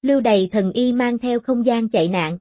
Lưu Đày thần y mang theo không gian chạy nạn.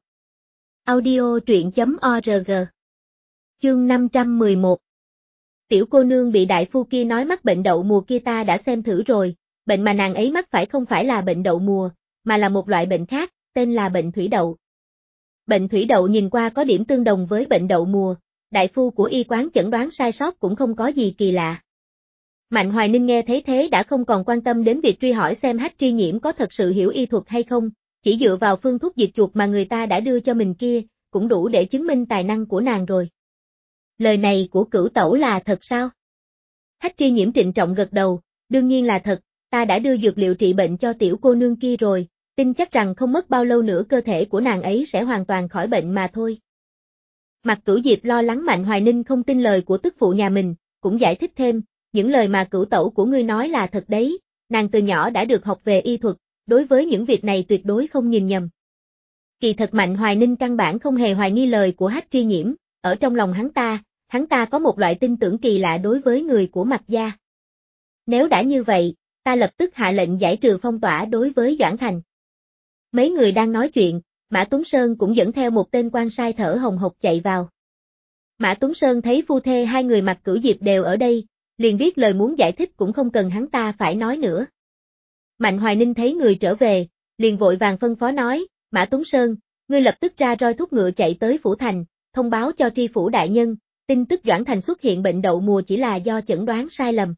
Audio truyện.org. Chương 511. Tiểu cô nương bị đại phu kia nói mắc bệnh đậu mùa kia ta đã xem thử rồi, bệnh mà nàng ấy mắc phải không phải là bệnh đậu mùa, mà là một loại bệnh khác, tên là bệnh thủy đậu. Bệnh thủy đậu nhìn qua có điểm tương đồng với bệnh đậu mùa, đại phu của y quán chẩn đoán sai sót cũng không có gì kỳ lạ. Mạnh Hoài Ninh nghe thấy thế đã không còn quan tâm đến việc truy hỏi xem Hách Tri Nhiễm có thật sự hiểu y thuật hay không, chỉ dựa vào phương thuốc diệt chuột mà người ta đã đưa cho mình kia, cũng đủ để chứng minh tài năng của nàng rồi. Lời này của Cửu Tẩu là thật sao? Hách Tri Nhiễm trịnh trọng gật đầu, đương nhiên là thật, ta đã đưa dược liệu trị bệnh cho tiểu cô nương kia rồi, tin chắc rằng không mất bao lâu nữa cơ thể của nàng ấy sẽ hoàn toàn khỏi bệnh mà thôi. Mạc Cửu Diệp lo lắng Mạnh Hoài Ninh không tin lời của tức phụ nhà mình, cũng giải thích thêm, những lời mà Cửu Tẩu của ngươi nói là thật đấy, nàng từ nhỏ đã được học về y thuật, đối với những việc này tuyệt đối không nhìn nhầm. Kỳ thật Mạnh Hoài Ninh căn bản không hề hoài nghi lời của Hách Tri Nhiễm, ở trong lòng hắn ta có một loại tin tưởng kỳ lạ đối với người của Mạc gia. Nếu đã như vậy, ta lập tức hạ lệnh giải trừ phong tỏa đối với Doãn Thành. Mấy người đang nói chuyện, Mã Tuấn Sơn cũng dẫn theo một tên quan sai thở hồng hộc chạy vào. Mã Tuấn Sơn thấy phu thê hai người Mạc Cửu Diệp đều ở đây, liền biết lời muốn giải thích cũng không cần hắn ta phải nói nữa. Mạnh Hoài Ninh thấy người trở về, liền vội vàng phân phó nói, Mã Tuấn Sơn, ngươi lập tức ra roi thúc ngựa chạy tới phủ thành, thông báo cho tri phủ đại nhân, tin tức Doãn Thành xuất hiện bệnh đậu mùa chỉ là do chẩn đoán sai lầm.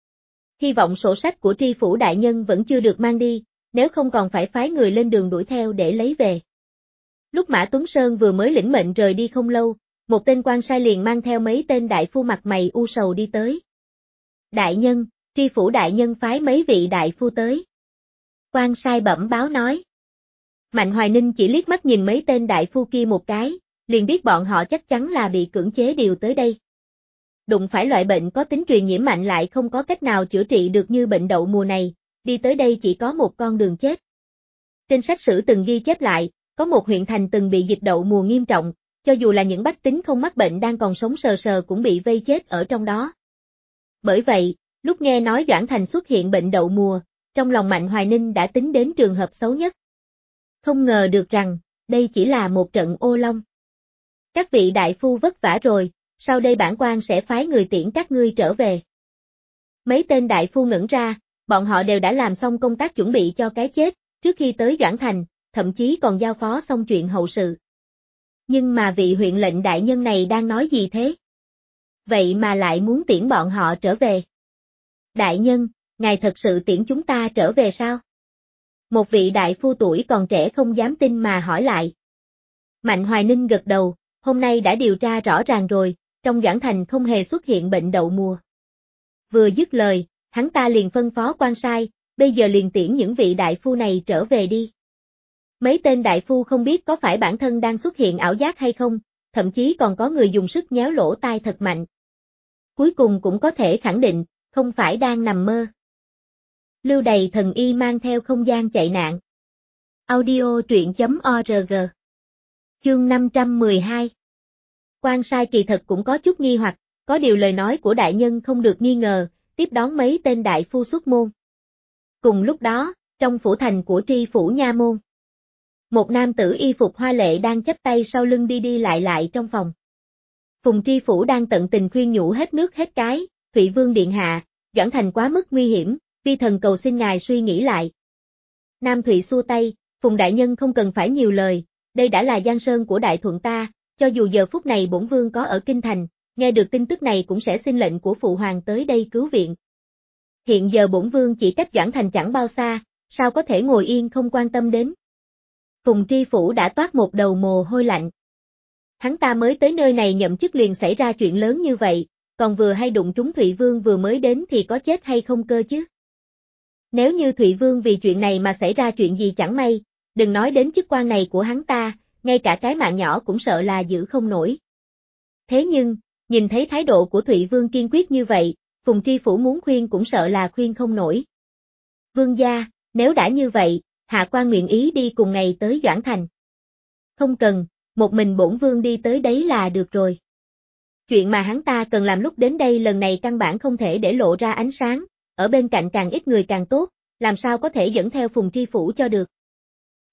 Hy vọng sổ sách của tri phủ đại nhân vẫn chưa được mang đi, nếu không còn phải phái người lên đường đuổi theo để lấy về. Lúc Mã Tuấn Sơn vừa mới lĩnh mệnh rời đi không lâu, một tên quan sai liền mang theo mấy tên đại phu mặt mày u sầu đi tới. Đại nhân, tri phủ đại nhân phái mấy vị đại phu tới. Quan sai bẩm báo nói. Mạnh Hoài Ninh chỉ liếc mắt nhìn mấy tên đại phu kia một cái, liền biết bọn họ chắc chắn là bị cưỡng chế điều tới đây. Đụng phải loại bệnh có tính truyền nhiễm mạnh lại không có cách nào chữa trị được như bệnh đậu mùa này, đi tới đây chỉ có một con đường chết. Trên sách sử từng ghi chép lại, có một huyện thành từng bị dịch đậu mùa nghiêm trọng, cho dù là những bách tính không mắc bệnh đang còn sống sờ sờ cũng bị vây chết ở trong đó. Bởi vậy, lúc nghe nói Doãn Thành xuất hiện bệnh đậu mùa, trong lòng Mạnh Hoài Ninh đã tính đến trường hợp xấu nhất. Không ngờ được rằng, đây chỉ là một trận ô long. Các vị đại phu vất vả rồi, sau đây bản quan sẽ phái người tiễn các ngươi trở về. Mấy tên đại phu ngẩn ra, bọn họ đều đã làm xong công tác chuẩn bị cho cái chết, trước khi tới Doãn Thành, thậm chí còn giao phó xong chuyện hậu sự. Nhưng mà vị huyện lệnh đại nhân này đang nói gì thế? Vậy mà lại muốn tiễn bọn họ trở về. Đại nhân, ngài thật sự tiễn chúng ta trở về sao? Một vị đại phu tuổi còn trẻ không dám tin mà hỏi lại. Mạnh Hoài Ninh gật đầu, hôm nay đã điều tra rõ ràng rồi, trong Doãn Thành không hề xuất hiện bệnh đậu mùa. Vừa dứt lời, hắn ta liền phân phó quan sai, bây giờ liền tiễn những vị đại phu này trở về đi. Mấy tên đại phu không biết có phải bản thân đang xuất hiện ảo giác hay không, thậm chí còn có người dùng sức nhéo lỗ tai thật mạnh. Cuối cùng cũng có thể khẳng định, không phải đang nằm mơ. Lưu Đày thần y mang theo không gian chạy nạn. Audio truyện.org. Chương 512. Quan sai kỳ thật cũng có chút nghi hoặc, có điều lời nói của đại nhân không được nghi ngờ, tiếp đón mấy tên đại phu xuất môn. Cùng lúc đó, trong phủ thành của tri phủ nha môn, một nam tử y phục hoa lệ đang chắp tay sau lưng đi đi lại trong phòng. Phùng tri phủ đang tận tình khuyên nhủ hết nước hết cái, Thụy Vương điện hạ, Doãn Thành quá mức nguy hiểm, vi thần cầu xin ngài suy nghĩ lại. Nam Thụy xua tay, Phùng đại nhân không cần phải nhiều lời, đây đã là giang sơn của đại thuận ta, cho dù giờ phút này bổn vương có ở kinh thành, nghe được tin tức này cũng sẽ xin lệnh của phụ hoàng tới đây cứu viện. Hiện giờ bổn vương chỉ cách Doãn Thành chẳng bao xa, sao có thể ngồi yên không quan tâm đến. Phùng tri phủ đã toát một đầu mồ hôi lạnh. Hắn ta mới tới nơi này nhậm chức liền xảy ra chuyện lớn như vậy, còn vừa hay đụng trúng Thụy Vương vừa mới đến thì có chết hay không cơ chứ. Nếu như Thụy Vương vì chuyện này mà xảy ra chuyện gì chẳng may, đừng nói đến chức quan này của hắn ta, ngay cả cái mạng nhỏ cũng sợ là giữ không nổi. Thế nhưng, nhìn thấy thái độ của Thụy Vương kiên quyết như vậy, Phùng tri phủ muốn khuyên cũng sợ là khuyên không nổi. Vương gia, nếu đã như vậy, hạ quan nguyện ý đi cùng ngày tới Doãn Thành. Không cần, một mình bổn vương đi tới đấy là được rồi. Chuyện mà hắn ta cần làm lúc đến đây lần này căn bản không thể để lộ ra ánh sáng, ở bên cạnh càng ít người càng tốt, làm sao có thể dẫn theo Phùng tri phủ cho được.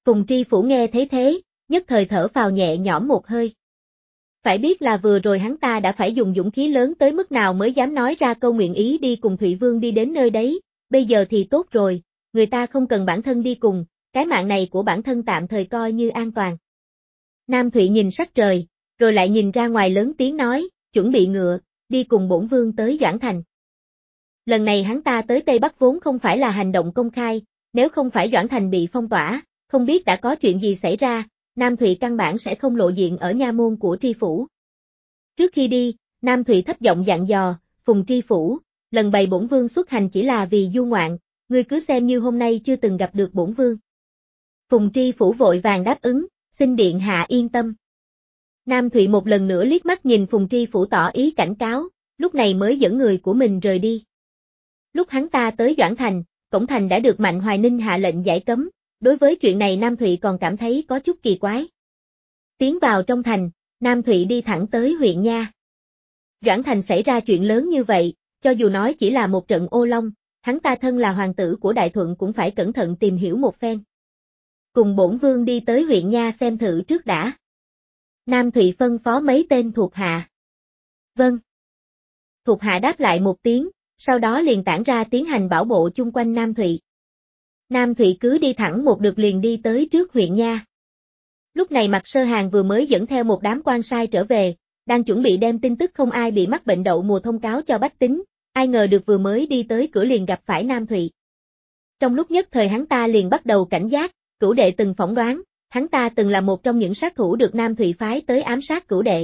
Phùng Tri Phủ nghe thấy thế, nhất thời thở phào nhẹ nhõm một hơi. Phải biết là vừa rồi hắn ta đã phải dùng dũng khí lớn tới mức nào mới dám nói ra câu nguyện ý đi cùng Thụy Vương đi đến nơi đấy, bây giờ thì tốt rồi, người ta không cần bản thân đi cùng, cái mạng này của bản thân tạm thời coi như an toàn. Nam Thụy nhìn sắc trời, rồi lại nhìn ra ngoài lớn tiếng nói, chuẩn bị ngựa, đi cùng bổn vương tới Doãn Thành. Lần này hắn ta tới Tây Bắc vốn không phải là hành động công khai, nếu không phải Doãn Thành bị phong tỏa, không biết đã có chuyện gì xảy ra, Nam Thụy căn bản sẽ không lộ diện ở nha môn của Tri Phủ. Trước khi đi, Nam Thụy thấp giọng dặn dò, Phùng Tri Phủ, lần bày bổn vương xuất hành chỉ là vì du ngoạn, ngươi cứ xem như hôm nay chưa từng gặp được bổn vương. Phùng Tri Phủ vội vàng đáp ứng, xin điện hạ yên tâm. Nam Thụy một lần nữa liếc mắt nhìn Phùng Tri Phủ tỏ ý cảnh cáo, lúc này mới dẫn người của mình rời đi. Lúc hắn ta tới Doãn Thành, cổng thành đã được Mạnh Hoài Ninh hạ lệnh giải cấm, đối với chuyện này Nam Thụy còn cảm thấy có chút kỳ quái. Tiến vào trong thành, Nam Thụy đi thẳng tới huyện nha. Doãn Thành xảy ra chuyện lớn như vậy, cho dù nói chỉ là một trận ô long, hắn ta thân là hoàng tử của Đại Thuận cũng phải cẩn thận tìm hiểu một phen. Cùng bổn vương đi tới huyện nha xem thử trước đã. Nam Thụy phân phó mấy tên thuộc hạ. Vâng. Thuộc hạ đáp lại một tiếng, sau đó liền tản ra tiến hành bảo bộ chung quanh Nam Thụy. Nam Thụy cứ đi thẳng một đường liền đi tới trước huyện nha. Lúc này Mạc Sơ Hàng vừa mới dẫn theo một đám quan sai trở về, đang chuẩn bị đem tin tức không ai bị mắc bệnh đậu mùa thông cáo cho bách tính, ai ngờ được vừa mới đi tới cửa liền gặp phải Nam Thụy. Trong lúc nhất thời hắn ta liền bắt đầu cảnh giác, Cửu đệ từng phỏng đoán, hắn ta từng là một trong những sát thủ được Nam Thụy phái tới ám sát Cửu đệ.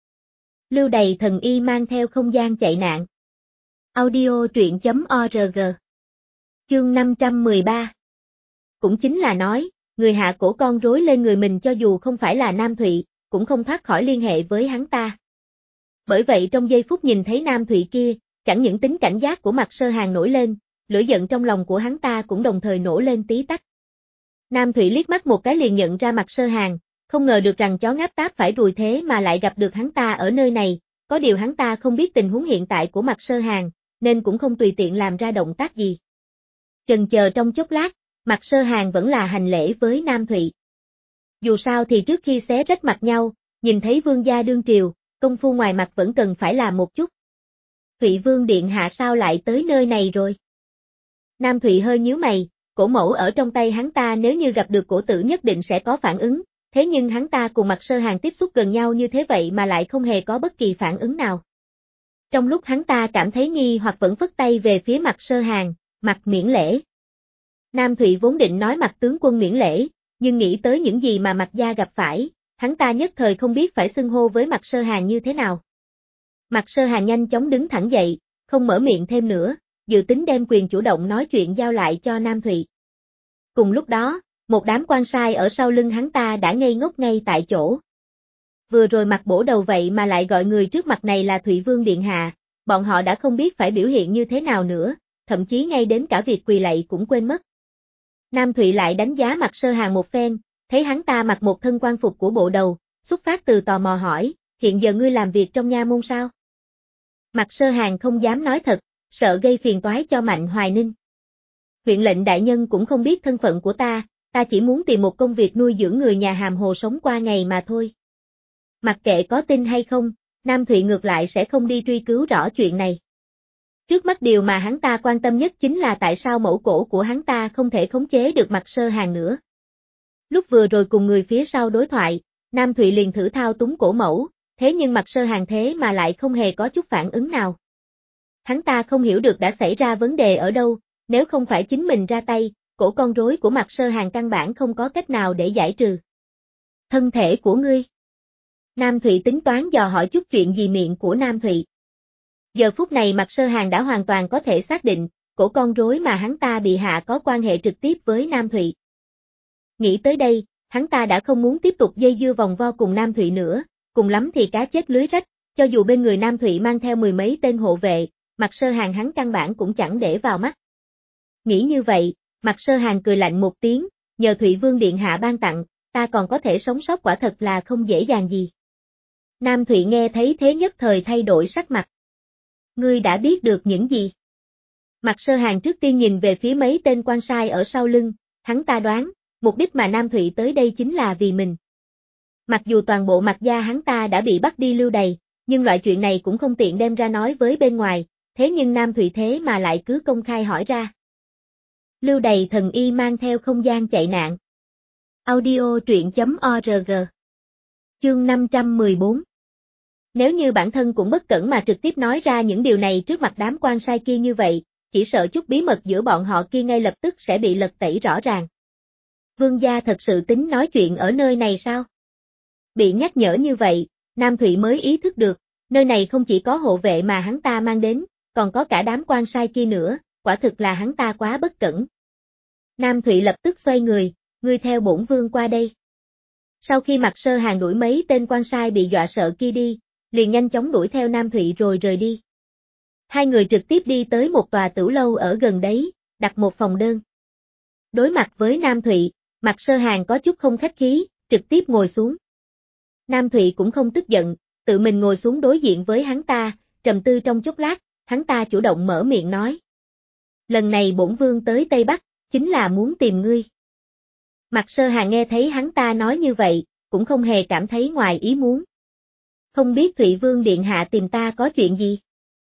Lưu Đày thần y mang theo không gian chạy nạn. Audio truyện.org. Chương 513. Cũng chính là nói, người hạ cổ con rối lên người mình cho dù không phải là Nam Thụy, cũng không thoát khỏi liên hệ với hắn ta. Bởi vậy trong giây phút nhìn thấy Nam Thụy kia, chẳng những tính cảnh giác của Mạc Sơ Hàng nổi lên, lửa giận trong lòng của hắn ta cũng đồng thời nổ lên tí tách. Nam Thụy liếc mắt một cái liền nhận ra Mạc Sơ Hàng, không ngờ được rằng chó ngáp táp phải ruồi thế mà lại gặp được hắn ta ở nơi này, có điều hắn ta không biết tình huống hiện tại của Mạc Sơ Hàng, nên cũng không tùy tiện làm ra động tác gì. Chần chờ trong chốc lát, Mạc Sơ Hàng vẫn là hành lễ với Nam Thụy. Dù sao thì trước khi xé rách mặt nhau, nhìn thấy vương gia đương triều, công phu ngoài mặt vẫn cần phải làm một chút. Thụy Vương điện hạ sao lại tới nơi này rồi? Nam Thụy hơi nhíu mày, cổ mẫu ở trong tay hắn ta nếu như gặp được cổ tử nhất định sẽ có phản ứng, thế nhưng hắn ta cùng Mạc Sơ Hàng tiếp xúc gần nhau như thế vậy mà lại không hề có bất kỳ phản ứng nào. Trong lúc hắn ta cảm thấy nghi hoặc vẫn phất tay về phía Mạc Sơ Hàng, mặt miễn lễ. Nam Thụy vốn định nói Mạc tướng quân miễn lễ, nhưng nghĩ tới những gì mà Mạc gia gặp phải, hắn ta nhất thời không biết phải xưng hô với Mạc Sơ Hàng như thế nào. Mạc Sơ Hàng nhanh chóng đứng thẳng dậy, không mở miệng thêm nữa, dự tính đem quyền chủ động nói chuyện giao lại cho Nam Thụy. Cùng lúc đó, một đám quan sai ở sau lưng hắn ta đã ngây ngốc ngay tại chỗ. Vừa rồi mặt bổ đầu vậy mà lại gọi người trước mặt này là Thụy Vương điện hạ, bọn họ đã không biết phải biểu hiện như thế nào nữa, thậm chí ngay đến cả việc quỳ lạy cũng quên mất. Nam Thụy lại đánh giá Mạc Sơ Hàng một phen, thấy hắn ta mặc một thân quan phục của bộ đầu, xuất phát từ tò mò hỏi, hiện giờ ngươi làm việc trong nha môn sao? Mạc Sơ Hàng không dám nói thật, sợ gây phiền toái cho Mạnh Hoài Ninh. Huyện lệnh đại nhân cũng không biết thân phận của ta chỉ muốn tìm một công việc nuôi dưỡng người nhà hàm hồ sống qua ngày mà thôi. Mặc kệ có tin hay không, Nam Thụy ngược lại sẽ không đi truy cứu rõ chuyện này. Trước mắt điều mà hắn ta quan tâm nhất chính là tại sao mẫu cổ của hắn ta không thể khống chế được Mạc Sơ Hàng nữa. Lúc vừa rồi cùng người phía sau đối thoại, Nam Thụy liền thử thao túng cổ mẫu, thế nhưng Mạc Sơ Hàng thế mà lại không hề có chút phản ứng nào. Hắn ta không hiểu được đã xảy ra vấn đề ở đâu, nếu không phải chính mình ra tay, cổ con rối của Mạc Sơ Hàng căn bản không có cách nào để giải trừ. Thân thể của ngươi. Nam Thụy tính toán dò hỏi chút chuyện gì miệng của Nam Thụy. Giờ phút này Mạc Sơ Hàng đã hoàn toàn có thể xác định, cổ con rối mà hắn ta bị hạ có quan hệ trực tiếp với Nam Thụy. Nghĩ tới đây, hắn ta đã không muốn tiếp tục dây dưa vòng vo cùng Nam Thụy nữa, cùng lắm thì cá chết lưới rách, cho dù bên người Nam Thụy mang theo mười mấy tên hộ vệ, Mạc Sơ Hàng hắn căn bản cũng chẳng để vào mắt. Nghĩ như vậy, Mạc Sơ Hàng cười lạnh một tiếng, nhờ Thụy Vương điện hạ ban tặng, ta còn có thể sống sót quả thật là không dễ dàng gì. Nam Thụy nghe thấy thế nhất thời thay đổi sắc mặt. Ngươi đã biết được những gì? Mạc Sơ Hàng trước tiên nhìn về phía mấy tên quan sai ở sau lưng, hắn ta đoán, mục đích mà Nam Thụy tới đây chính là vì mình. Mặc dù toàn bộ Mạc gia hắn ta đã bị bắt đi lưu đày, nhưng loại chuyện này cũng không tiện đem ra nói với bên ngoài, thế nhưng Nam Thụy thế mà lại cứ công khai hỏi ra. Lưu đày thần y mang theo không gian chạy nạn. Audio truyện.org. Chương 514. Nếu như bản thân cũng bất cẩn mà trực tiếp nói ra những điều này trước mặt đám quan sai kia như vậy, chỉ sợ chút bí mật giữa bọn họ kia ngay lập tức sẽ bị lật tẩy rõ ràng. Vương gia thật sự tính nói chuyện ở nơi này sao? Bị nhắc nhở như vậy, Nam Thụy mới ý thức được, nơi này không chỉ có hộ vệ mà hắn ta mang đến, còn có cả đám quan sai kia nữa, quả thực là hắn ta quá bất cẩn. Nam Thụy lập tức xoay người, ngươi theo bổn vương qua đây. Sau khi Mạc Sơ Hàng đuổi mấy tên quan sai bị dọa sợ kia đi, liền nhanh chóng đuổi theo Nam Thụy rồi rời đi. Hai người trực tiếp đi tới một tòa tửu lâu ở gần đấy, đặt một phòng đơn. Đối mặt với Nam Thụy, Mạc Sơ Hàng có chút không khách khí, trực tiếp ngồi xuống. Nam Thụy cũng không tức giận, tự mình ngồi xuống đối diện với hắn ta, trầm tư trong chốc lát, hắn ta chủ động mở miệng nói. Lần này bổn vương tới Tây Bắc, chính là muốn tìm ngươi. Mạc Sơ Hàng nghe thấy hắn ta nói như vậy, cũng không hề cảm thấy ngoài ý muốn. Không biết Thụy Vương Điện Hạ tìm ta có chuyện gì?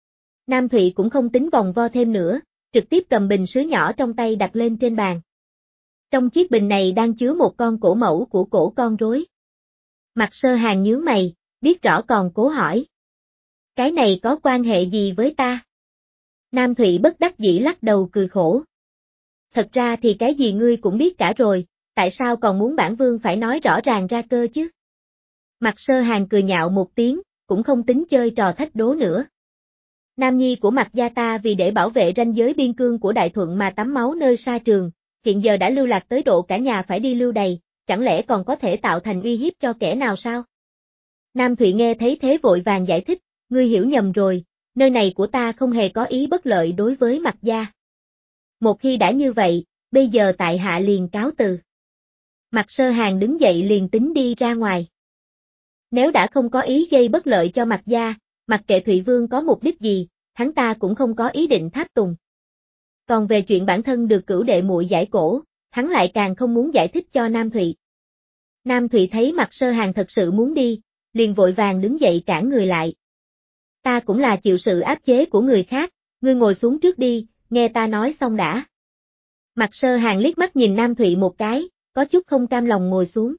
Nam Thụy cũng không tính vòng vo thêm nữa, trực tiếp cầm bình sứ nhỏ trong tay đặt lên trên bàn. Trong chiếc bình này đang chứa một con cổ mẫu của cổ con rối. Mạc Sơ Hàng nhướng mày, biết rõ còn cố hỏi. Cái này có quan hệ gì với ta? Nam Thụy bất đắc dĩ lắc đầu cười khổ. Thật ra thì cái gì ngươi cũng biết cả rồi, tại sao còn muốn bản vương phải nói rõ ràng ra cơ chứ? Mạc Sơ Hàng cười nhạo một tiếng, cũng không tính chơi trò thách đố nữa. Nam nhi của Mạc gia ta vì để bảo vệ ranh giới biên cương của Đại Thuận mà tắm máu nơi sa trường, hiện giờ đã lưu lạc tới độ cả nhà phải đi lưu đày, chẳng lẽ còn có thể tạo thành uy hiếp cho kẻ nào sao? Nam Thụy nghe thấy thế vội vàng giải thích, ngươi hiểu nhầm rồi, nơi này của ta không hề có ý bất lợi đối với Mạc gia. Một khi đã như vậy, bây giờ tại hạ liền cáo từ. Mạc Sơ Hàng đứng dậy liền tính đi ra ngoài. Nếu đã không có ý gây bất lợi cho Mạc gia, mặc kệ Thụy Vương có mục đích gì, hắn ta cũng không có ý định tháp tùng. Còn về chuyện bản thân được cửu đệ muội giải cổ, hắn lại càng không muốn giải thích cho Nam Thụy. Nam Thụy thấy Mạc Sơ Hàng thật sự muốn đi, liền vội vàng đứng dậy cản người lại. Ta cũng là chịu sự áp chế của người khác, ngươi ngồi xuống trước đi, nghe ta nói xong đã. Mạc Sơ Hàng liếc mắt nhìn Nam Thụy một cái, có chút không cam lòng ngồi xuống.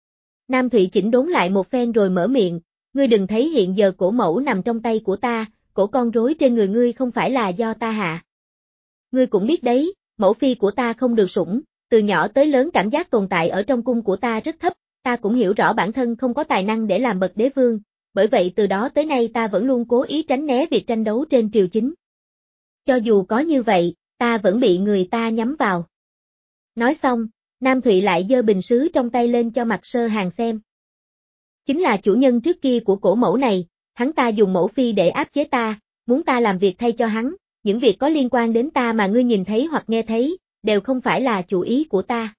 Nam Thụy chỉnh đốn lại một phen rồi mở miệng, ngươi đừng thấy hiện giờ cổ mẫu nằm trong tay của ta, cổ con rối trên người ngươi không phải là do ta hạ. Ngươi cũng biết đấy, mẫu phi của ta không được sủng, từ nhỏ tới lớn cảm giác tồn tại ở trong cung của ta rất thấp, ta cũng hiểu rõ bản thân không có tài năng để làm bậc đế vương, bởi vậy từ đó tới nay ta vẫn luôn cố ý tránh né việc tranh đấu trên triều chính. Cho dù có như vậy, ta vẫn bị người ta nhắm vào. Nói xong, Nam Thụy lại giơ bình sứ trong tay lên cho Mạc Sơ Hàng xem. Chính là chủ nhân trước kia của cổ mẫu này, hắn ta dùng mẫu phi để áp chế ta, muốn ta làm việc thay cho hắn, những việc có liên quan đến ta mà ngươi nhìn thấy hoặc nghe thấy, đều không phải là chủ ý của ta.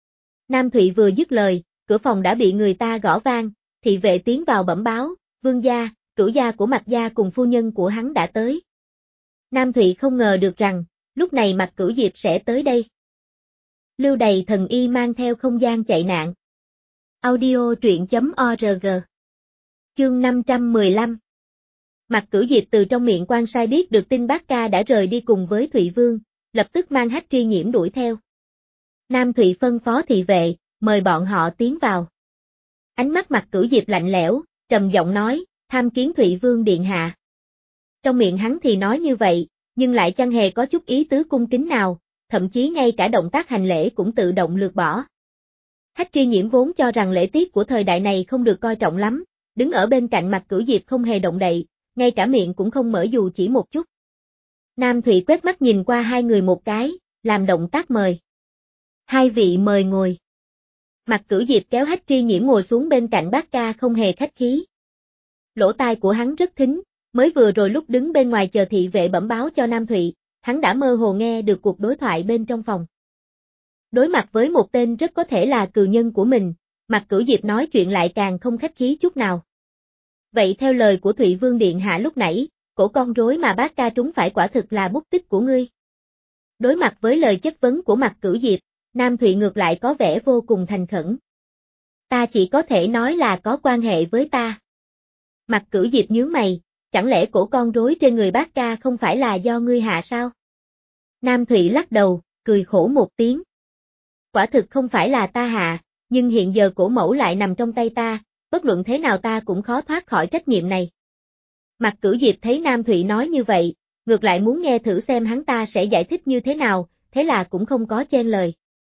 Nam Thụy vừa dứt lời, cửa phòng đã bị người ta gõ vang, thị vệ tiến vào bẩm báo, vương gia, cửu gia của Mạc gia cùng phu nhân của hắn đã tới. Nam Thụy không ngờ được rằng, lúc này Mạc Cửu Diệp sẽ tới đây. Lưu đày thần y mang theo không gian chạy nạn. Audio truyện.org. Chương 515. Mạc Cửu Diệp từ trong miệng quan sai biết được tin bác ca đã rời đi cùng với Thụy Vương, lập tức mang Hách Tri Nhiễm đuổi theo. Nam Thụy phân phó thị vệ, mời bọn họ tiến vào. Ánh mắt Mạc Cửu Diệp lạnh lẽo, trầm giọng nói, tham kiến Thụy Vương điện hạ. Trong miệng hắn thì nói như vậy, nhưng lại chẳng hề có chút ý tứ cung kính nào, thậm chí ngay cả động tác hành lễ cũng tự động lược bỏ. Hách Tri Nhiễm vốn cho rằng lễ tiết của thời đại này không được coi trọng lắm, đứng ở bên cạnh Mạc Cửu Diệp không hề động đậy, ngay cả miệng cũng không mở dù chỉ một chút. Nam Thụy quét mắt nhìn qua hai người một cái, làm động tác mời. Hai vị mời ngồi. Mạc Cửu Diệp kéo Hách Tri Nhiễm ngồi xuống bên cạnh bác ca không hề khách khí. Lỗ tai của hắn rất thính, mới vừa rồi lúc đứng bên ngoài chờ thị vệ bẩm báo cho Nam Thụy, hắn đã mơ hồ nghe được cuộc đối thoại bên trong phòng. Đối mặt với một tên rất có thể là cừu nhân của mình, Mạc Cửu Diệp nói chuyện lại càng không khách khí chút nào. Vậy theo lời của Thụy Vương điện hạ lúc nãy, cổ con rối mà bác ca trúng phải quả thực là bút tích của ngươi. Đối mặt với lời chất vấn của Mạc Cửu Diệp, Nam Thụy ngược lại có vẻ vô cùng thành khẩn. Ta chỉ có thể nói là có quan hệ với ta. Mặt Cửu Diệp nhướng mày, chẳng lẽ cổ con rối trên người bác ca không phải là do ngươi hạ sao? Nam Thụy lắc đầu, cười khổ một tiếng. Quả thực không phải là ta hạ, nhưng hiện giờ cổ mẫu lại nằm trong tay ta, bất luận thế nào ta cũng khó thoát khỏi trách nhiệm này. Mặt Cửu Diệp thấy Nam Thụy nói như vậy, ngược lại muốn nghe thử xem hắn ta sẽ giải thích như thế nào, thế là cũng không có chen lời.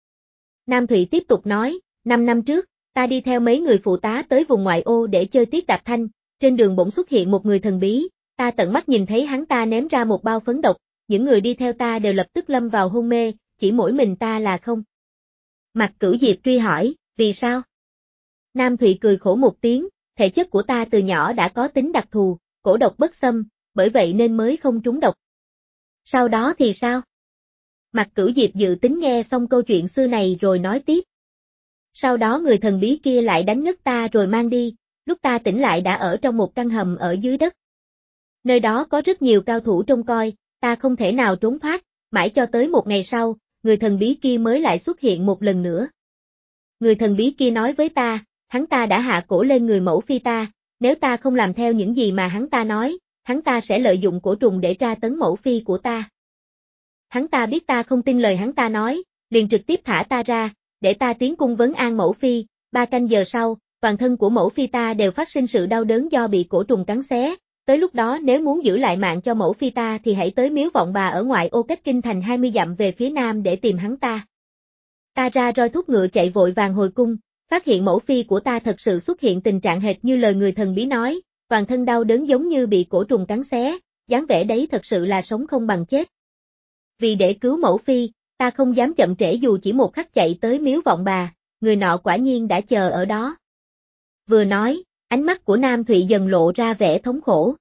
Nam Thụy tiếp tục nói, 5 năm trước, ta đi theo mấy người phụ tá tới vùng ngoại ô để chơi tiết đạp thanh, trên đường bỗng xuất hiện một người thần bí, ta tận mắt nhìn thấy hắn ta ném ra một bao phấn độc, những người đi theo ta đều lập tức lâm vào hôn mê, chỉ mỗi mình ta là không. Mặt Cửu Diệp truy hỏi, vì sao? Nam Thụy cười khổ một tiếng, thể chất của ta từ nhỏ đã có tính đặc thù, cổ độc bất xâm, bởi vậy nên mới không trúng độc. Sau đó thì sao? Mặt Cửu Diệp dự tính nghe xong câu chuyện xưa này rồi nói tiếp. Sau đó người thần bí kia lại đánh ngất ta rồi mang đi, lúc ta tỉnh lại đã ở trong một căn hầm ở dưới đất. Nơi đó có rất nhiều cao thủ trông coi, ta không thể nào trốn thoát, mãi cho tới một ngày sau, người thần bí kia mới lại xuất hiện một lần nữa. Người thần bí kia nói với ta, hắn ta đã hạ cổ lên người mẫu phi ta, nếu ta không làm theo những gì mà hắn ta nói, hắn ta sẽ lợi dụng cổ trùng để tra tấn mẫu phi của ta. Hắn ta biết ta không tin lời hắn ta nói, liền trực tiếp thả ta ra, để ta tiến cung vấn an mẫu phi, 3 canh giờ sau, toàn thân của mẫu phi ta đều phát sinh sự đau đớn do bị cổ trùng cắn xé, tới lúc đó nếu muốn giữ lại mạng cho mẫu phi ta thì hãy tới miếu vọng bà ở ngoại ô cách kinh thành 20 dặm về phía nam để tìm hắn ta. Ta ra roi thúc ngựa chạy vội vàng hồi cung, phát hiện mẫu phi của ta thật sự xuất hiện tình trạng hệt như lời người thần bí nói, toàn thân đau đớn giống như bị cổ trùng cắn xé, dáng vẻ đấy thật sự là sống không bằng chết. Vì để cứu mẫu phi, ta không dám chậm trễ dù chỉ một khắc chạy tới miếu vọng bà, người nọ quả nhiên đã chờ ở đó. Vừa nói, ánh mắt của Nam Thụy dần lộ ra vẻ thống khổ.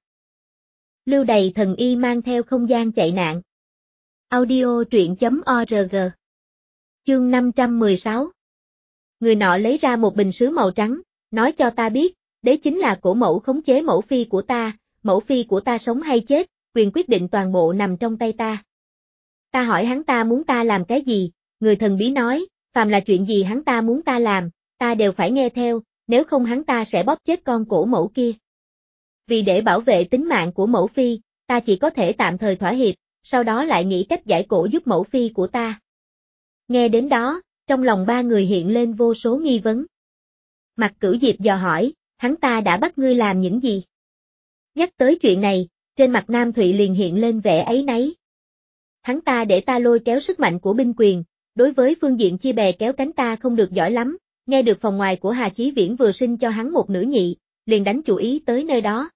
Lưu Đày thần y mang theo không gian chạy nạn. Audio truyện.org. Chương 516. Người nọ lấy ra một bình sứ màu trắng, nói cho ta biết, đấy chính là cổ mẫu khống chế mẫu phi của ta sống hay chết, quyền quyết định toàn bộ nằm trong tay ta. Ta hỏi hắn ta muốn ta làm cái gì, người thần bí nói, phàm là chuyện gì hắn ta muốn ta làm, ta đều phải nghe theo, nếu không hắn ta sẽ bóp chết con cổ mẫu kia. Vì để bảo vệ tính mạng của mẫu phi, ta chỉ có thể tạm thời thỏa hiệp, sau đó lại nghĩ cách giải cổ giúp mẫu phi của ta. Nghe đến đó, trong lòng ba người hiện lên vô số nghi vấn. Mặt Cửu Diệp dò hỏi, hắn ta đã bắt ngươi làm những gì? Nhắc tới chuyện này, trên mặt Nam Thụy liền hiện lên vẻ áy náy. Hắn ta để ta lôi kéo sức mạnh của binh quyền, đối với phương diện chia bè kéo cánh ta không được giỏi lắm, nghe được phòng ngoài của Hà Chí Viễn vừa sinh cho hắn một nữ nhị, liền đánh chủ ý tới nơi đó.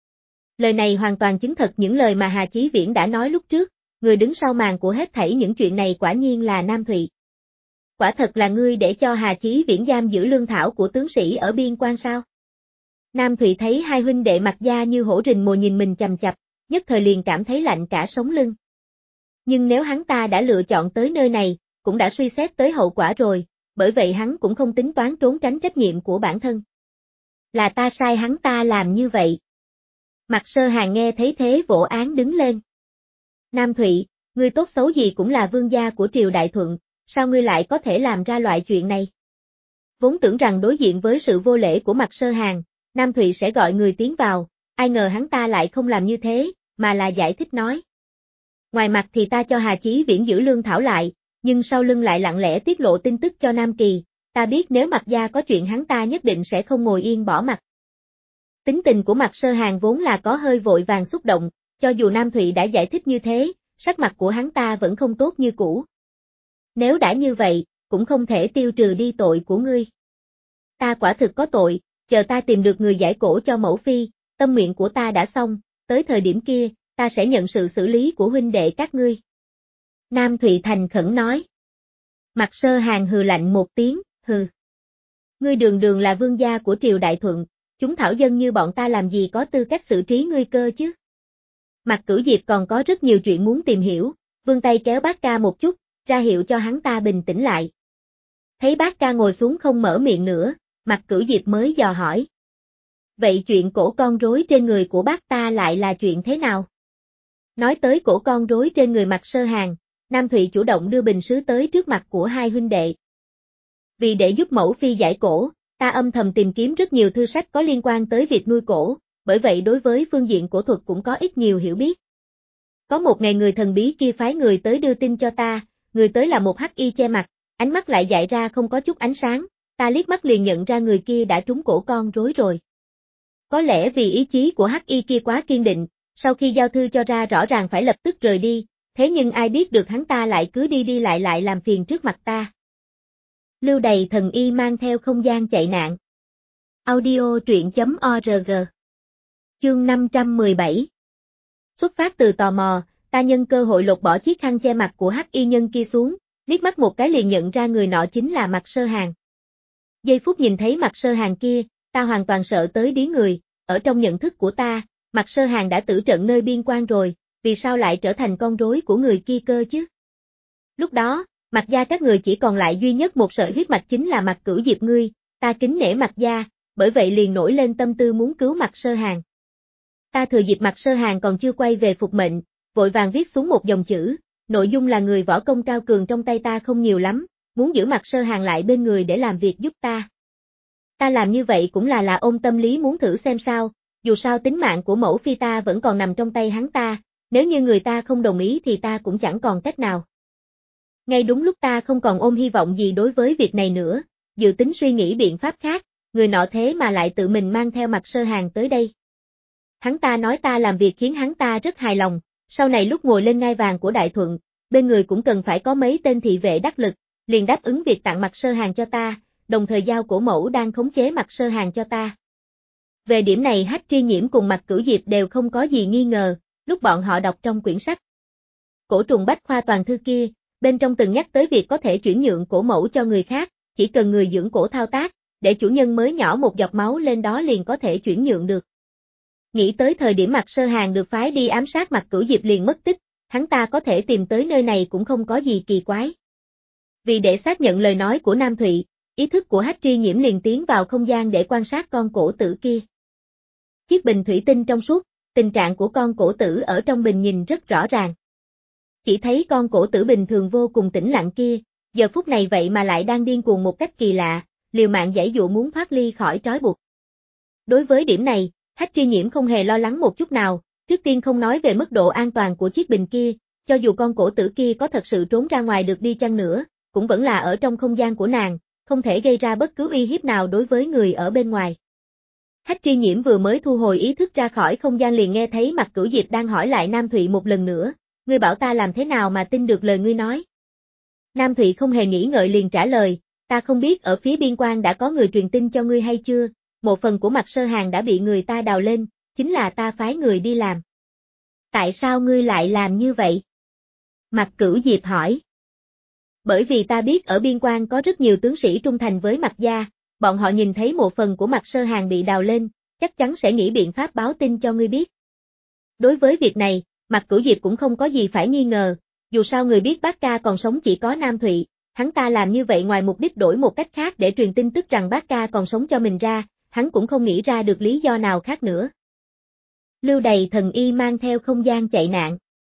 Lời này hoàn toàn chứng thực những lời mà Hà Chí Viễn đã nói lúc trước, người đứng sau màn của hết thảy những chuyện này quả nhiên là Nam Thụy. Quả thật là ngươi để cho Hà Chí Viễn giam giữ lương thảo của tướng sĩ ở biên quan sao? Nam Thụy thấy hai huynh đệ mặt da như hổ rình mồi nhìn mình chằm chằm, nhất thời liền cảm thấy lạnh cả sống lưng. Nhưng nếu hắn ta đã lựa chọn tới nơi này, cũng đã suy xét tới hậu quả rồi, bởi vậy hắn cũng không tính toán trốn tránh trách nhiệm của bản thân. Là ta sai hắn ta làm như vậy. Mặt Sơ Hàng nghe thấy thế vỗ án đứng lên. Nam Thụy, ngươi tốt xấu gì cũng là vương gia của triều Đại Thuận, sao ngươi lại có thể làm ra loại chuyện này? Vốn tưởng rằng đối diện với sự vô lễ của Mặt Sơ Hàng, Nam Thụy sẽ gọi người tiến vào, ai ngờ hắn ta lại không làm như thế, mà là giải thích nói. Ngoài mặt thì ta cho Hà Chí Viễn giữ lương thảo lại, nhưng sau lưng lại lặng lẽ tiết lộ tin tức cho Nam Kỳ, ta biết nếu Mặt gia có chuyện hắn ta nhất định sẽ không ngồi yên bỏ mặc. Tính tình của Mặt Sơ Hàng vốn là có hơi vội vàng xúc động, cho dù Nam Thụy đã giải thích như thế, sắc mặt của hắn ta vẫn không tốt như cũ. Nếu đã như vậy, cũng không thể tiêu trừ đi tội của ngươi. Ta quả thực có tội, chờ ta tìm được người giải cổ cho mẫu phi, tâm nguyện của ta đã xong, tới thời điểm kia, ta sẽ nhận sự xử lý của huynh đệ các ngươi. Nam Thụy thành khẩn nói. Mặt Sơ Hàng hừ lạnh một tiếng, hừ. Ngươi đường đường là vương gia của triều Đại Thuận, chúng thảo dân như bọn ta làm gì có tư cách xử trí ngươi cơ chứ? Mặt Cửu Diệp còn có rất nhiều chuyện muốn tìm hiểu, vươn tay kéo Bác Ca một chút, ra hiệu cho hắn ta bình tĩnh lại. Thấy Bác Ca ngồi xuống không mở miệng nữa, Mặt Cửu Diệp mới dò hỏi. Vậy chuyện cổ con rối trên người của bác ta lại là chuyện thế nào? Nói tới cổ con rối trên người Mặt Sơ Hàng, Nam Thụy chủ động đưa bình sứ tới trước mặt của hai huynh đệ. Vì để giúp mẫu phi giải cổ, ta âm thầm tìm kiếm rất nhiều thư sách có liên quan tới việc nuôi cổ, bởi vậy đối với phương diện cổ thuật cũng có ít nhiều hiểu biết. Có một ngày người thần bí kia phái người tới đưa tin cho ta, người tới là một hắc y che mặt, ánh mắt lại dại ra không có chút ánh sáng, ta liếc mắt liền nhận ra người kia đã trúng cổ con rối rồi. Có lẽ vì ý chí của hắc y kia quá kiên định, sau khi giao thư cho ra rõ ràng phải lập tức rời đi, thế nhưng ai biết được hắn ta lại cứ đi đi lại làm phiền trước mặt ta. Lưu đày thần y mang theo không gian chạy nạn. Audio truyện.org. Chương 517. Xuất phát từ tò mò, ta nhân cơ hội lột bỏ chiếc khăn che mặt của hắc y nhân kia xuống, liếc mắt một cái liền nhận ra người nọ chính là Mạc Sơ Hàn. Giây phút nhìn thấy Mạc Sơ Hàn kia, ta hoàn toàn sợ tới điếng người, ở trong nhận thức của ta, Mạc Sơ Hàn đã tử trận nơi biên quan rồi, vì sao lại trở thành con rối của người kia cơ chứ? Lúc đó, Mạc gia các người chỉ còn lại duy nhất một sợi huyết mạch chính là Mạc Cửu Diệp ngươi, ta kính nể Mạc gia, bởi vậy liền nổi lên tâm tư muốn cứu Mạc Sơ Hàn. Ta thừa dịp Mạc Sơ Hàn còn chưa quay về phục mệnh, vội vàng viết xuống một dòng chữ, nội dung là người võ công cao cường trong tay ta không nhiều lắm, muốn giữ Mạc Sơ Hàn lại bên người để làm việc giúp ta. Ta làm như vậy cũng là ôm tâm lý muốn thử xem sao, dù sao tính mạng của mẫu phi ta vẫn còn nằm trong tay hắn ta, nếu như người ta không đồng ý thì ta cũng chẳng còn cách nào. Ngay đúng lúc ta không còn ôm hy vọng gì đối với việc này nữa, dự tính suy nghĩ biện pháp khác, người nọ thế mà lại tự mình mang theo Mạc Sơ Hàn tới đây. Hắn ta nói ta làm việc khiến hắn ta rất hài lòng, sau này lúc ngồi lên ngai vàng của Đại Thuận, bên người cũng cần phải có mấy tên thị vệ đắc lực, liền đáp ứng việc tặng Mạc Sơ Hàn cho ta, đồng thời giao cổ mẫu đang khống chế Mạc Sơ Hàn cho ta. Về điểm này Hách Tri Nhiễm cùng Mạc Cửu Diệp đều không có gì nghi ngờ, lúc bọn họ đọc trong quyển sách Cổ trùng bách khoa toàn thư kia, bên trong từng nhắc tới việc có thể chuyển nhượng cổ mẫu cho người khác, chỉ cần người dưỡng cổ thao tác, để chủ nhân mới nhỏ một giọt máu lên đó liền có thể chuyển nhượng được. Nghĩ tới thời điểm Mạc Sơ Hàn được phái đi ám sát Mạc Cửu Diệp liền mất tích, hắn ta có thể tìm tới nơi này cũng không có gì kỳ quái. Vì để xác nhận lời nói của Nam Thụy, ý thức của Hách Tri Nhiễm liền tiến vào không gian để quan sát con cổ tử kia. Chiếc bình thủy tinh trong suốt, tình trạng của con cổ tử ở trong bình nhìn rất rõ ràng. Chỉ thấy con cổ tử bình thường vô cùng tĩnh lặng kia, giờ phút này vậy mà lại đang điên cuồng một cách kỳ lạ, liều mạng giãy giụa muốn thoát ly khỏi trói buộc. Đối với điểm này, Hách Tri Nhiễm không hề lo lắng một chút nào, trước tiên không nói về mức độ an toàn của chiếc bình kia, cho dù con cổ tử kia có thật sự trốn ra ngoài được đi chăng nữa, cũng vẫn là ở trong không gian của nàng, không thể gây ra bất cứ uy hiếp nào đối với người ở bên ngoài. Hách Tri Nhiễm vừa mới thu hồi ý thức ra khỏi không gian liền nghe thấy Mạc Cửu Diệp đang hỏi lại Nam Thụy một lần nữa, ngươi bảo ta làm thế nào mà tin được lời ngươi nói? Nam Thụy không hề nghĩ ngợi liền trả lời, ta không biết ở phía biên quan đã có người truyền tin cho ngươi hay chưa, một phần của Mạc Sơ Hàn đã bị người ta đào lên, chính là ta phái người đi làm. Tại sao ngươi lại làm như vậy? Mạc Cửu Diệp hỏi. Bởi vì ta biết ở biên quan có rất nhiều tướng sĩ trung thành với Mạc gia, bọn họ nhìn thấy một phần của Mạc Sơ Hàn bị đào lên, chắc chắn sẽ nghĩ biện pháp báo tin cho ngươi biết. Đối với việc này, Mạc Cửu Diệp cũng không có gì phải nghi ngờ, dù sao người biết bác ca còn sống chỉ có Nam Thụy, hắn ta làm như vậy ngoài mục đích đổi một cách khác để truyền tin tức rằng bác ca còn sống cho mình ra, hắn cũng không nghĩ ra được lý do nào khác nữa. Lưu đày thần y mang theo không gian chạy nạn.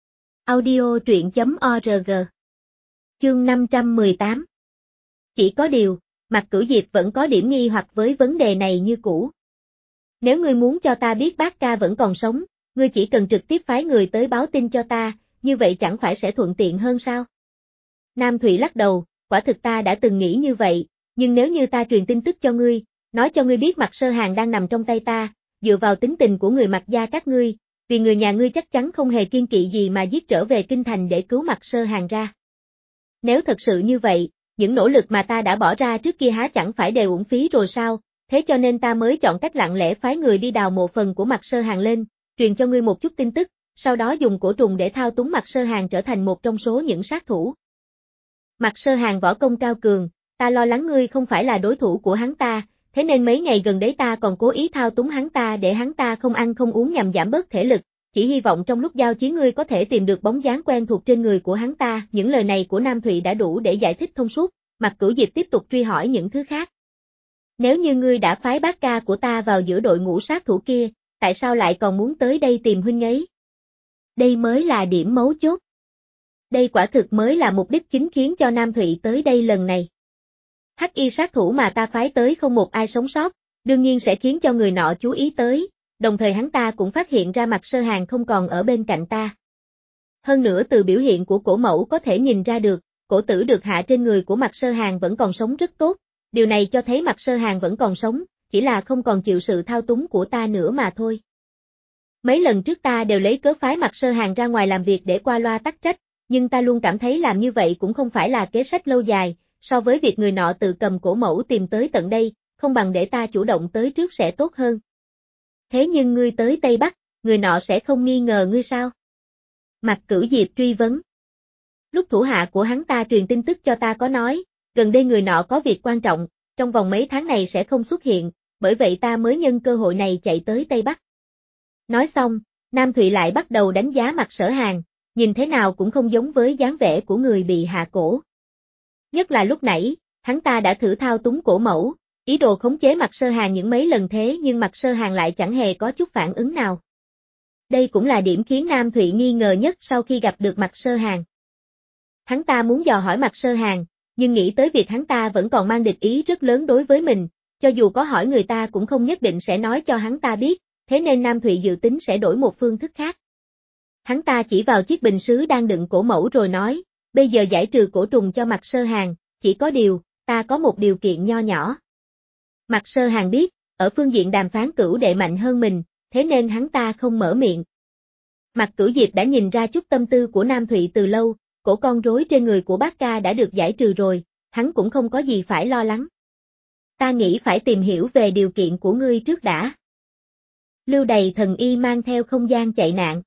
Audio truyện.org. Chương 518. Chỉ có điều, Mạc Cửu Diệp vẫn có điểm nghi hoặc với vấn đề này như cũ. Nếu ngươi muốn cho ta biết bác ca vẫn còn sống, ngươi chỉ cần trực tiếp phái người tới báo tin cho ta, như vậy chẳng phải sẽ thuận tiện hơn sao? Nam Thụy lắc đầu, quả thực ta đã từng nghĩ như vậy, nhưng nếu như ta truyền tin tức cho ngươi, nói cho ngươi biết Mạc Sơ Hàn đang nằm trong tay ta, dựa vào tính tình của người Mạc gia các ngươi, vì người nhà ngươi chắc chắn không hề kiên kỵ gì mà giết trở về kinh thành để cứu Mạc Sơ Hàn ra. Nếu thật sự như vậy, những nỗ lực mà ta đã bỏ ra trước kia há chẳng phải đều uổng phí rồi sao, thế cho nên ta mới chọn cách lặng lẽ phái người đi đào mộ phần của Mạc Sơ Hàn lên, truyền cho ngươi một chút tin tức, sau đó dùng cổ trùng để thao túng Mạc Sơ Hàn trở thành một trong số những sát thủ. Mạc Sơ Hàn võ công cao cường, ta lo lắng ngươi không phải là đối thủ của hắn ta, thế nên mấy ngày gần đấy ta còn cố ý thao túng hắn ta để hắn ta không ăn không uống nhằm giảm bớt thể lực, chỉ hy vọng trong lúc giao chiến ngươi có thể tìm được bóng dáng quen thuộc trên người của hắn ta. Những lời này của Nam Thụy đã đủ để giải thích thông suốt, Mạc Cửu Diệp tiếp tục truy hỏi những thứ khác. Nếu như ngươi đã phái bác ca của ta vào giữa đội ngũ sát thủ kia, tại sao lại còn muốn tới đây tìm huynh ấy? Đây mới là điểm mấu chốt. Đây quả thực mới là mục đích chính khiến cho Nam Thụy tới đây lần này. Hắc y sát thủ mà ta phái tới không một ai sống sót, đương nhiên sẽ khiến cho người nọ chú ý tới, đồng thời hắn ta cũng phát hiện ra Mạc Sơ Hàng không còn ở bên cạnh ta. Hơn nữa từ biểu hiện của cổ mẫu có thể nhìn ra được, cổ tử được hạ trên người của Mạc Sơ Hàng vẫn còn sống rất tốt, điều này cho thấy Mạc Sơ Hàng vẫn còn sống, chỉ là không còn chịu sự thao túng của ta nữa mà thôi. Mấy lần trước ta đều lấy cớ phái Mạc Sơ Hàng ra ngoài làm việc để qua loa tắc trách, nhưng ta luôn cảm thấy làm như vậy cũng không phải là kế sách lâu dài, so với việc người nọ tự cầm cổ mẫu tìm tới tận đây, không bằng để ta chủ động tới trước sẽ tốt hơn. Thế nhưng ngươi tới Tây Bắc, người nọ sẽ không nghi ngờ ngươi sao? Mạc Cửu Diệp truy vấn. Lúc thủ hạ của hắn ta truyền tin tức cho ta có nói, gần đây người nọ có việc quan trọng, trong vòng mấy tháng này sẽ không xuất hiện, bởi vậy ta mới nhân cơ hội này chạy tới Tây Bắc. Nói xong, Nam Thụy lại bắt đầu đánh giá Mạc Sở Hàng, nhìn thế nào cũng không giống với dáng vẻ của người bị hạ cổ. Nhất là lúc nãy, hắn ta đã thử thao túng cổ mẫu, ý đồ khống chế Mạc Sơ Hàng những mấy lần thế nhưng Mạc Sơ Hàng lại chẳng hề có chút phản ứng nào. Đây cũng là điểm khiến Nam Thụy nghi ngờ nhất sau khi gặp được Mạc Sơ Hàng. Hắn ta muốn dò hỏi Mạc Sơ Hàng, nhưng nghĩ tới việc hắn ta vẫn còn mang địch ý rất lớn đối với mình, cho dù có hỏi người ta cũng không nhất định sẽ nói cho hắn ta biết, thế nên Nam Thụy dự tính sẽ đổi một phương thức khác. Hắn ta chỉ vào chiếc bình sứ đang đựng cổ mẫu rồi nói, bây giờ giải trừ cổ trùng cho Mạc Sơ Hàng, chỉ có điều, ta có một điều kiện nho nhỏ. Mạc Sơ Hàng biết, ở phương diện đàm phán Cửu đệ mạnh hơn mình, thế nên hắn ta không mở miệng. Mạc Cửu Diệp đã nhìn ra chút tâm tư của Nam Thụy từ lâu, cổ con rối trên người của bác ca đã được giải trừ rồi, hắn cũng không có gì phải lo lắng. Ta nghĩ phải tìm hiểu về điều kiện của ngươi trước đã. Lưu Đày thần y mang theo không gian chạy nạn.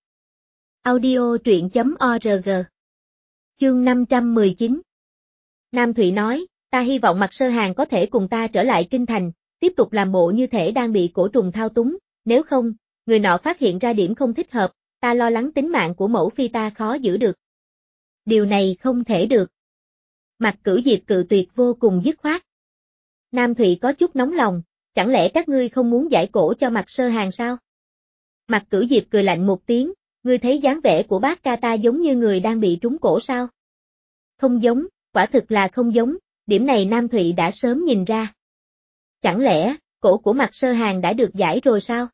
Audio truyện.org. Chương 519. Nam Thụy nói, ta hy vọng Mạc Sơ Hàng có thể cùng ta trở lại kinh thành, tiếp tục làm bộ như thể đang bị cổ trùng thao túng, nếu không, người nọ phát hiện ra điểm không thích hợp, ta lo lắng tính mạng của mẫu phi ta khó giữ được. Điều này không thể được. Mạc Cửu Diệp cự tuyệt vô cùng dứt khoát. Nam Thụy có chút nóng lòng, chẳng lẽ các ngươi không muốn giải cổ cho Mạc Sơ Hàng sao? Mạc Cửu Diệp cười lạnh một tiếng, ngươi thấy dáng vẻ của bác ca ta giống như người đang bị trúng cổ sao? Không giống, quả thực là không giống, điểm này Nam Thụy đã sớm nhìn ra. Chẳng lẽ, cổ của Mạc Sơ Hàng đã được giải rồi sao?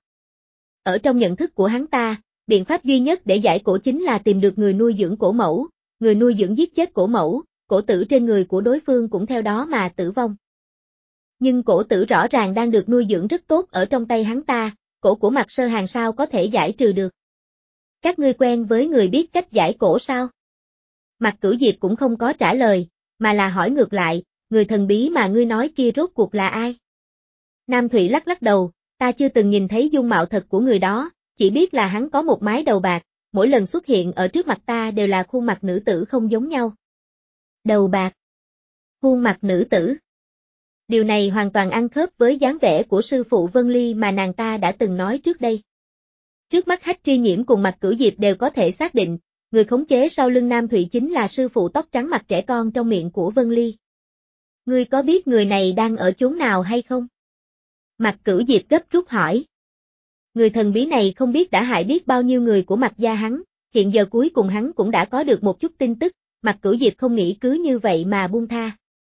Ở trong nhận thức của hắn ta, biện pháp duy nhất để giải cổ chính là tìm được người nuôi dưỡng cổ mẫu, người nuôi dưỡng giết chết cổ mẫu, cổ tử trên người của đối phương cũng theo đó mà tử vong. Nhưng cổ tử rõ ràng đang được nuôi dưỡng rất tốt ở trong tay hắn ta, cổ của Mạc Sơ Hàng sao có thể giải trừ được? Các ngươi quen với người biết cách giải cổ sao? Mạc Cửu Diệp cũng không có trả lời, mà là hỏi ngược lại, người thần bí mà ngươi nói kia rốt cuộc là ai? Nam Thụy lắc lắc đầu, ta chưa từng nhìn thấy dung mạo thật của người đó, chỉ biết là hắn có một mái đầu bạc, mỗi lần xuất hiện ở trước mặt ta đều là khuôn mặt nữ tử không giống nhau. Đầu bạc. Khuôn mặt nữ tử. Điều này hoàn toàn ăn khớp với dáng vẻ của sư phụ Vân Ly mà nàng ta đã từng nói trước đây. Trước mắt Hách Tri Nhiễm cùng Mạc Cửu Diệp đều có thể xác định, người khống chế sau lưng Nam Thụy chính là sư phụ tóc trắng mặt trẻ con trong miệng của Vân Ly. Ngươi có biết người này đang ở chốn nào hay không? Mạc Cửu Diệp gấp rút hỏi. Người thần bí này không biết đã hại biết bao nhiêu người của Mạc gia hắn, hiện giờ cuối cùng hắn cũng đã có được một chút tin tức, Mạc Cửu Diệp không nghĩ cứ như vậy mà buông tha.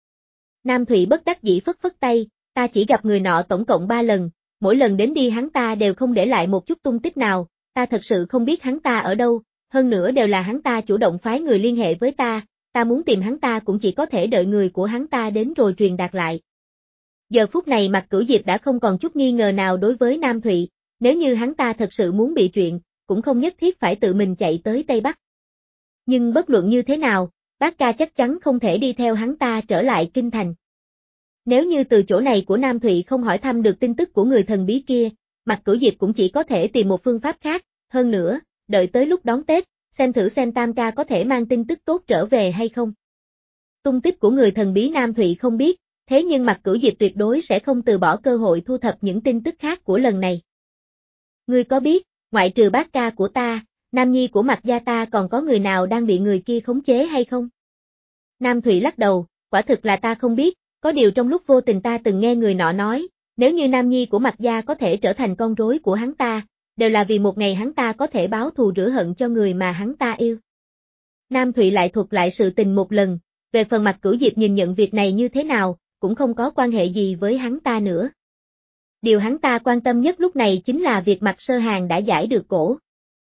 Nam Thụy bất đắc dĩ phất phất tay, ta chỉ gặp người nọ tổng cộng 3 lần, mỗi lần đến đi hắn ta đều không để lại một chút tung tích nào, ta thật sự không biết hắn ta ở đâu, hơn nữa đều là hắn ta chủ động phái người liên hệ với ta muốn tìm hắn ta cũng chỉ có thể đợi người của hắn ta đến rồi truyền đạt lại. Giờ phút này Mạc Cửu Diệp đã không còn chút nghi ngờ nào đối với Nam Thụy, nếu như hắn ta thật sự muốn bị chuyện, cũng không nhất thiết phải tự mình chạy tới Tây Bắc. Nhưng bất luận như thế nào, bác ca chắc chắn không thể đi theo hắn ta trở lại kinh thành. Nếu như từ chỗ này của Nam Thụy không hỏi thăm được tin tức của người thần bí kia, Mạc Cửu Diệp cũng chỉ có thể tìm một phương pháp khác, hơn nữa, đợi tới lúc đón Tết, xem thử xem Tam ca có thể mang tin tức tốt trở về hay không. Tung tích của người thần bí Nam Thụy không biết, thế nhưng Mạc Cửu Diệp tuyệt đối sẽ không từ bỏ cơ hội thu thập những tin tức khác của lần này. Ngươi có biết, ngoại trừ bác ca của ta, nam nhi của Mạc gia ta còn có người nào đang bị người kia khống chế hay không? Nam Thụy lắc đầu, quả thực là ta không biết, có điều trong lúc vô tình ta từng nghe người nọ nói, nếu như nam nhi của Mạc gia có thể trở thành con rối của hắn ta, đều là vì một ngày hắn ta có thể báo thù rửa hận cho người mà hắn ta yêu. Nam Thụy lại thuật lại sự tình một lần, về phần Mạc Cửu Diệp nhìn nhận việc này như thế nào, cũng không có quan hệ gì với hắn ta nữa. Điều hắn ta quan tâm nhất lúc này chính là việc Mạc Sơ Hàn đã giải được cổ.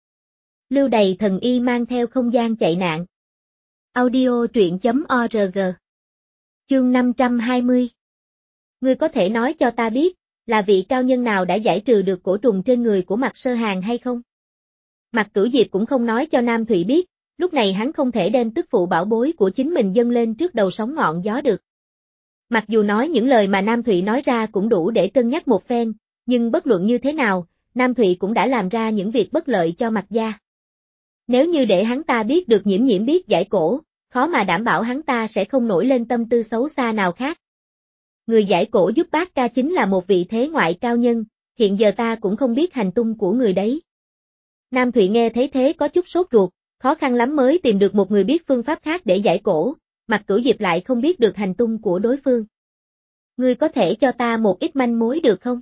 Lưu Đầy thần y mang theo không gian chạy nạn. Audio truyện.org. Chương 520. Ngươi có thể nói cho ta biết, là vị cao nhân nào đã giải trừ được cổ trùng trên người của Mạc Sơ Hàn hay không? Mạc Cửu Diệp cũng không nói cho Nam Thụy biết, lúc này hắn không thể đem tức phụ bảo bối của chính mình dâng lên trước đầu sóng ngọn gió được. Mặc dù nói những lời mà Nam Thụy nói ra cũng đủ để cân nhắc một phen, nhưng bất luận như thế nào, Nam Thụy cũng đã làm ra những việc bất lợi cho Mạc gia. Nếu như để hắn ta biết được Nhiễm Nhiễm biết giải cổ, khó mà đảm bảo hắn ta sẽ không nổi lên tâm tư xấu xa nào khác. Người giải cổ giúp bác ca chính là một vị thế ngoại cao nhân, hiện giờ ta cũng không biết hành tung của người đấy. Nam Thụy nghe thấy thế có chút sốt ruột, khó khăn lắm mới tìm được một người biết phương pháp khác để giải cổ, Mạc Cửu Diệp lại không biết được hành tung của đối phương. Ngươi có thể cho ta một ít manh mối được không?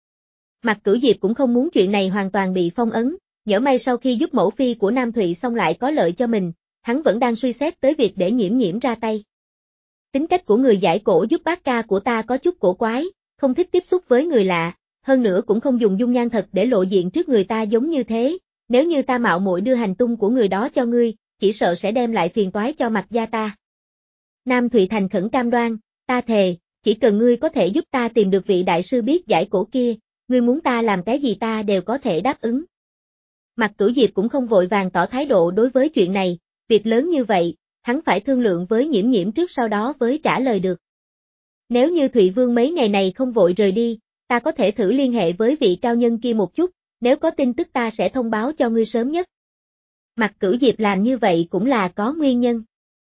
Mạc Cửu Diệp cũng không muốn chuyện này hoàn toàn bị phong ấn, nhỡ may sau khi giúp mẫu phi của Nam Thụy xong lại có lợi cho mình, hắn vẫn đang suy xét tới việc để Nhiễm Nhiễm ra tay. Tính cách của người giải cổ giúp bác ca của ta có chút cổ quái, không thích tiếp xúc với người lạ, hơn nữa cũng không dùng dung nhan thật để lộ diện trước người ta giống như thế, nếu như ta mạo muội đưa hành tung của người đó cho ngươi, chỉ sợ sẽ đem lại phiền toái cho Mạc gia ta. Nam Thụy thành khẩn cam đoan, ta thề, chỉ cần ngươi có thể giúp ta tìm được vị đại sư biết giải cổ kia, ngươi muốn ta làm cái gì ta đều có thể đáp ứng. Mạc Cửu Diệp cũng không vội vàng tỏ thái độ đối với chuyện này, việc lớn như vậy, hắn phải thương lượng với Nhiễm Nhiễm trước sau đó với trả lời được. Nếu như Thụy Vương mấy ngày này không vội rời đi, ta có thể thử liên hệ với vị cao nhân kia một chút, nếu có tin tức ta sẽ thông báo cho ngươi sớm nhất. Mạc Cửu Diệp làm như vậy cũng là có nguyên nhân.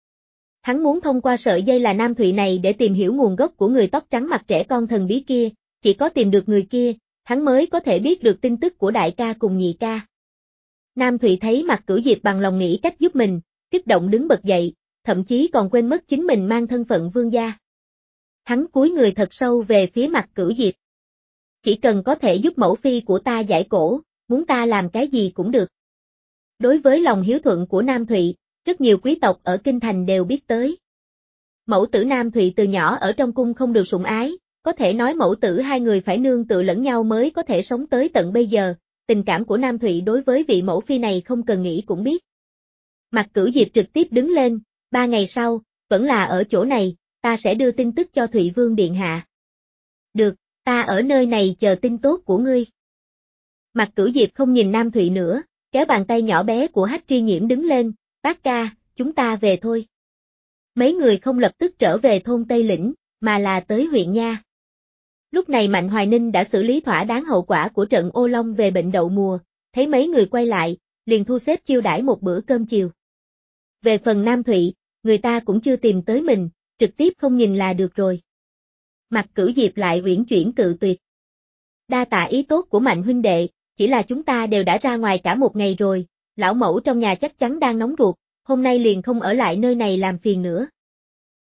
Hắn muốn thông qua sợi dây là Nam Thụy này để tìm hiểu nguồn gốc của người tóc trắng mặt trẻ con thần bí kia, chỉ có tìm được người kia, hắn mới có thể biết được tin tức của đại ca cùng nhị ca. Nam Thụy thấy Mạc Cửu Diệp bằng lòng nghĩ cách giúp mình, kích động đứng bật dậy, thậm chí còn quên mất chính mình mang thân phận vương gia. Hắn cúi người thật sâu về phía Mạc Cửu Diệp. Chỉ cần có thể giúp mẫu phi của ta giải cổ, muốn ta làm cái gì cũng được. Đối với lòng hiếu thuận của Nam Thụy, rất nhiều quý tộc ở Kinh Thành đều biết tới. Mẫu tử Nam Thụy từ nhỏ ở trong cung không được sủng ái, có thể nói mẫu tử hai người phải nương tựa lẫn nhau mới có thể sống tới tận bây giờ, tình cảm của Nam Thụy đối với vị mẫu phi này không cần nghĩ cũng biết. Mạc Cửu Diệp trực tiếp đứng lên, 3 ngày sau, vẫn là ở chỗ này, ta sẽ đưa tin tức cho Thụy Vương Điện Hạ. Được, ta ở nơi này chờ tin tốt của ngươi. Mạc Cửu Diệp không nhìn Nam Thụy nữa, kéo bàn tay nhỏ bé của Hách Tri Nhiễm đứng lên, bác ca, chúng ta về thôi. Mấy người không lập tức trở về thôn Tây Lĩnh, mà là tới huyện Nha. Lúc này Mạnh Hoài Ninh đã xử lý thỏa đáng hậu quả của trận ô long về bệnh đậu mùa, thấy mấy người quay lại, liền thu xếp chiêu đãi một bữa cơm chiều. Về phần Nam Thụy, người ta cũng chưa tìm tới mình, trực tiếp không nhìn là được rồi. Mạc Cửu Diệp lại uyển chuyển cự tuyệt. Đa tạ ý tốt của Mạnh huynh đệ, chỉ là chúng ta đều đã ra ngoài cả một ngày rồi, lão mẫu trong nhà chắc chắn đang nóng ruột, hôm nay liền không ở lại nơi này làm phiền nữa.